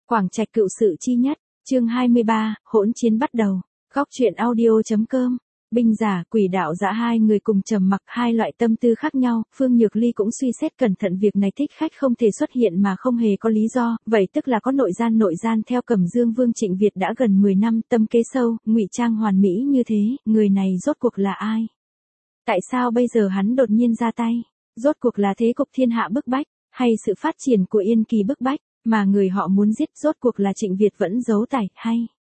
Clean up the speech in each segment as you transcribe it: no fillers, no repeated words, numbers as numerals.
Quảng Trạch cựu sự chi nhất, chương 23, hỗn chiến bắt đầu. Góc truyện audio.com. Binh giả, quỷ đạo giả hai người cùng trầm mặc, hai loại tâm tư khác nhau, Phương Nhược Ly cũng suy xét cẩn thận việc này, thích khách không thể xuất hiện mà không hề có lý do, vậy tức là có nội gian theo Cẩm Dương Vương Trịnh Việt đã gần 10 năm, tâm kế sâu, ngụy trang hoàn mỹ như thế, người này rốt cuộc là ai? Tại sao bây giờ hắn đột nhiên ra tay? Rốt cuộc là thế cục thiên hạ bức bách, hay sự phát triển của Yên Kỳ bức bách, mà người họ muốn giết rốt cuộc là Trịnh Việt vẫn giấu tài, hay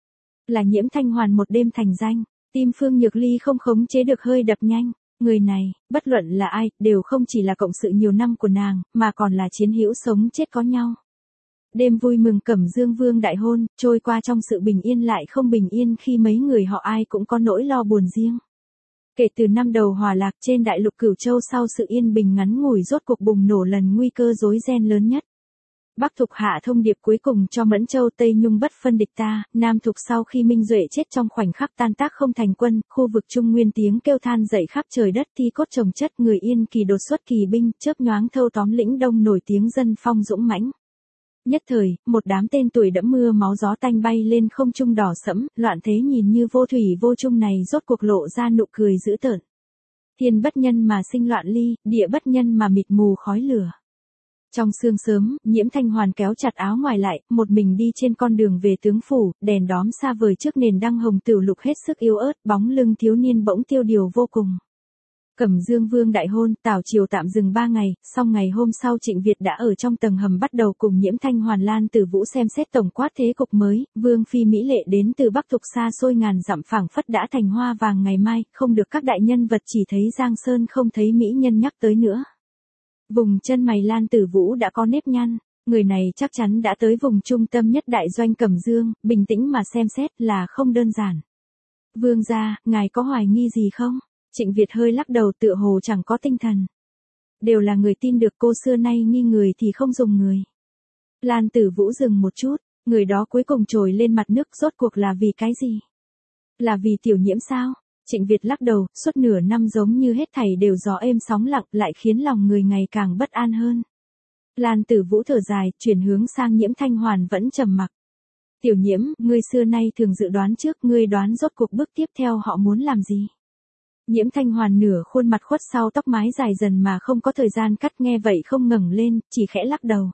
là Nhiễm Thanh Hoàn một đêm thành danh? Tim Phương Nhược Ly không khống chế được hơi đập nhanh, người này, bất luận là ai, đều không chỉ là cộng sự nhiều năm của nàng, mà còn là chiến hữu sống chết có nhau. Đêm vui mừng Cẩm Dương Vương đại hôn, trôi qua trong sự bình yên lại không bình yên khi mấy người họ ai cũng có nỗi lo buồn riêng. Kể từ năm đầu hòa lạc trên đại lục Cửu Châu, sau sự yên bình ngắn ngủi rốt cuộc bùng nổ lần nguy cơ rối ren lớn nhất. Bắc Thục hạ thông điệp cuối cùng cho Mẫn Châu, Tây Nhung bất phân địch ta, Nam Thục sau khi Minh Duệ chết trong khoảnh khắc tan tác không thành quân, khu vực Trung Nguyên tiếng kêu than dậy khắp trời đất, thi cốt chồng chất, người Yên Kỳ đột xuất kỳ binh, chớp nhoáng thâu tóm lĩnh Đông, nổi tiếng dân phong dũng mãnh. Nhất thời, một đám tên tuổi đẫm mưa máu gió tanh bay lên không trung đỏ sẫm, loạn thế nhìn như vô thủy vô chung này rốt cuộc lộ ra nụ cười dữ tợn. Thiên bất nhân mà sinh loạn ly, địa bất nhân mà mịt mù khói lửa. Trong sương sớm, Nhiễm Thanh Hoàn kéo chặt áo ngoài lại, một mình đi trên con đường về tướng phủ, đèn đóm xa vời trước nền đăng hồng tửu lục hết sức yếu ớt, bóng lưng thiếu niên bỗng tiêu điều vô cùng. Cẩm Dương Vương đại hôn, tảo triều tạm dừng 3 ngày, xong ngày hôm sau Trịnh Việt đã ở trong tầng hầm bắt đầu cùng Nhiễm Thanh Hoàn Lan Tử Vũ xem xét tổng quát thế cục mới, Vương phi mỹ lệ đến từ Bắc Thục xa xôi ngàn dặm phảng phất đã thành hoa vàng ngày mai, không được các đại nhân vật chỉ thấy Giang Sơn không thấy mỹ nhân nhắc tới nữa. Vùng chân mày Lan Tử Vũ đã có nếp nhăn, người này chắc chắn đã tới vùng trung tâm nhất đại doanh Cẩm Dương, bình tĩnh mà xem xét là không đơn giản. Vương gia, ngài có hoài nghi gì không? Trịnh Việt hơi lắc đầu, tựa hồ chẳng có tinh thần. Đều là người tin được, cô xưa nay nghi người thì không dùng người. Lan Tử Vũ dừng một chút, người đó cuối cùng trồi lên mặt nước, rốt cuộc là vì cái gì? Là vì Tiểu Nhiễm sao? Trịnh Việt lắc đầu, suốt nửa năm giống như hết thảy đều gió êm sóng lặng, lại khiến lòng người ngày càng bất an hơn. Lan Tử Vũ thở dài, chuyển hướng sang Nhiễm Thanh Hoàn vẫn trầm mặc. Tiểu Nhiễm, ngươi xưa nay thường dự đoán trước, ngươi đoán rốt cuộc bước tiếp theo họ muốn làm gì? Nhiễm Thanh Hoàn nửa khuôn mặt khuất sau tóc mái dài dần mà không có thời gian cắt, nghe vậy không ngẩng lên, chỉ khẽ lắc đầu.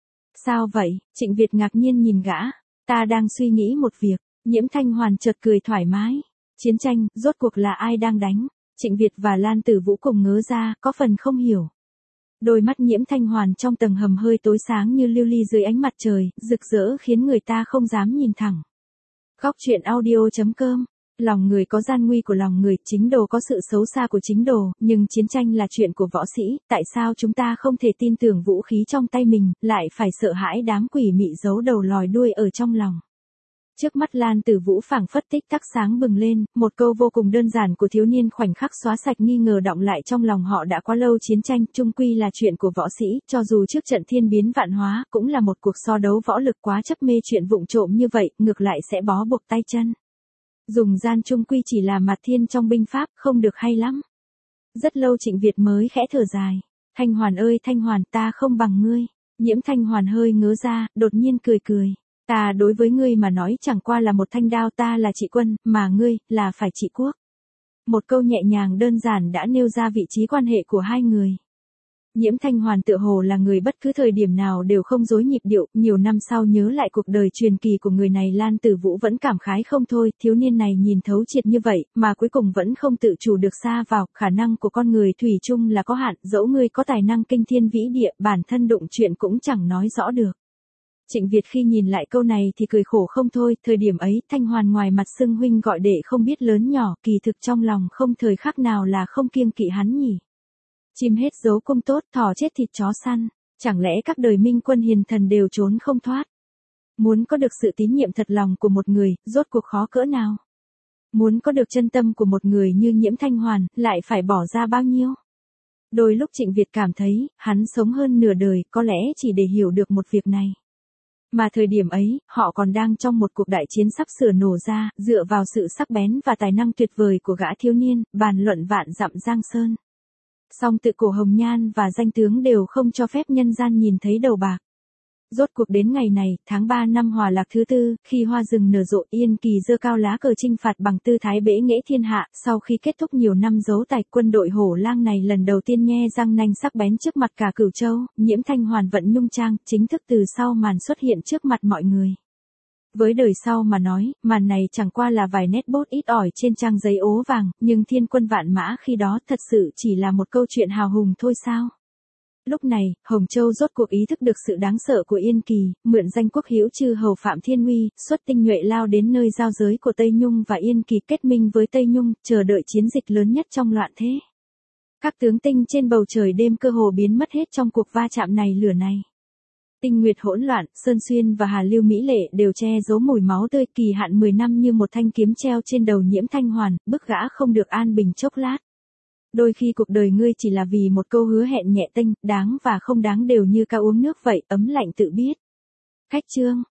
Sao vậy? Trịnh Việt ngạc nhiên nhìn gã. Ta đang suy nghĩ một việc. Nhiễm Thanh Hoàn chợt cười thoải mái. Chiến tranh, rốt cuộc là ai đang đánh? Trịnh Việt và Lan Tử Vũ cùng ngớ ra, có phần không hiểu. Đôi mắt Nhiễm Thanh Hoàn trong tầng hầm hơi tối sáng như lưu ly dưới ánh mặt trời, rực rỡ khiến người ta không dám nhìn thẳng. Góc truyện audio.com. Lòng người có gian nguy của lòng người, chính đồ có sự xấu xa của chính đồ, nhưng chiến tranh là chuyện của võ sĩ, tại sao chúng ta không thể tin tưởng vũ khí trong tay mình, lại phải sợ hãi đám quỷ mị giấu đầu lòi đuôi ở trong lòng? Trước mắt Lan Tử Vũ phảng phất tích tắc sáng bừng lên, một câu vô cùng đơn giản của thiếu niên khoảnh khắc xóa sạch nghi ngờ đọng lại trong lòng họ đã quá lâu. Chiến tranh, chung quy là chuyện của võ sĩ, cho dù trước trận thiên biến vạn hóa, cũng là một cuộc so đấu võ lực, quá chấp mê chuyện vụng trộm như vậy, ngược lại sẽ bó buộc tay chân. Dùng gian chung quy chỉ là mặt thiên trong binh pháp, không được hay lắm. Rất lâu Trịnh Việt mới khẽ thở dài. Thanh Hoàn ơi Thanh Hoàn, ta không bằng ngươi. Nhiễm Thanh Hoàn hơi ngớ ra, đột nhiên cười cười. Ta đối với ngươi mà nói chẳng qua là một thanh đao, ta là trị quân, mà ngươi, là phải trị quốc. Một câu nhẹ nhàng đơn giản đã nêu ra vị trí quan hệ của hai người. Nhiễm Thanh Hoàn tựa hồ là người bất cứ thời điểm nào đều không dối nhịp điệu, nhiều năm sau nhớ lại cuộc đời truyền kỳ của người này, Lan Tử Vũ vẫn cảm khái không thôi, thiếu niên này nhìn thấu triệt như vậy, mà cuối cùng vẫn không tự chủ được sa vào, khả năng của con người thủy chung là có hạn, dẫu ngươi có tài năng kinh thiên vĩ địa, bản thân đụng chuyện cũng chẳng nói rõ được. Trịnh Việt khi nhìn lại câu này thì cười khổ không thôi, thời điểm ấy, Thanh Hoàn ngoài mặt xưng huynh gọi đệ không biết lớn nhỏ, kỳ thực trong lòng không thời khắc nào là không kiêng kỵ hắn nhỉ. Chim hết dấu cung tốt, thỏ chết thịt chó săn, chẳng lẽ các đời minh quân hiền thần đều trốn không thoát? Muốn có được sự tín nhiệm thật lòng của một người, rốt cuộc khó cỡ nào? Muốn có được chân tâm của một người như Nhiễm Thanh Hoàn, lại phải bỏ ra bao nhiêu? Đôi lúc Trịnh Việt cảm thấy, hắn sống hơn nửa đời, có lẽ chỉ để hiểu được một việc này. Mà thời điểm ấy, họ còn đang trong một cuộc đại chiến sắp sửa nổ ra, dựa vào sự sắc bén và tài năng tuyệt vời của gã thiếu niên, bàn luận vạn dặm Giang Sơn. Song tự cổ Hồng Nhan và danh tướng đều không cho phép nhân gian nhìn thấy đầu bạc. Rốt cuộc đến ngày này, tháng 3 năm Hòa Lạc thứ tư, khi hoa rừng nở rộ, Yên Kỳ giơ cao lá cờ chinh phạt bằng tư thái bẽ nghễ thiên hạ, sau khi kết thúc nhiều năm giấu tài, quân đội Hổ Lang này lần đầu tiên nhe răng nanh sắc bén trước mặt cả Cửu Châu, Nhiễm Thanh Hoàn vận nhung trang, chính thức từ sau màn xuất hiện trước mặt mọi người. Với đời sau mà nói, màn này chẳng qua là vài nét bút ít ỏi trên trang giấy ố vàng, nhưng thiên quân vạn mã khi đó thật sự chỉ là một câu chuyện hào hùng thôi sao? Lúc này, Hồng Châu rốt cuộc ý thức được sự đáng sợ của Yên Kỳ, mượn danh quốc hữu chư hầu Phạm Thiên Uy, xuất tinh nhuệ lao đến nơi giao giới của Tây Nhung và Yên Kỳ kết minh với Tây Nhung, chờ đợi chiến dịch lớn nhất trong loạn thế. Các tướng tinh trên bầu trời đêm cơ hồ biến mất hết trong cuộc va chạm này lửa này. Tinh nguyệt hỗn loạn, Sơn Xuyên và Hà Lưu Mỹ Lệ đều che giấu mùi máu tươi, kỳ hạn 10 năm như một thanh kiếm treo trên đầu Nhiễm Thanh Hoàn, bức gã không được an bình chốc lát. Đôi khi cuộc đời ngươi chỉ là vì một câu hứa hẹn nhẹ tênh, đáng và không đáng đều như cao uống nước vậy, ấm lạnh tự biết. Khách chương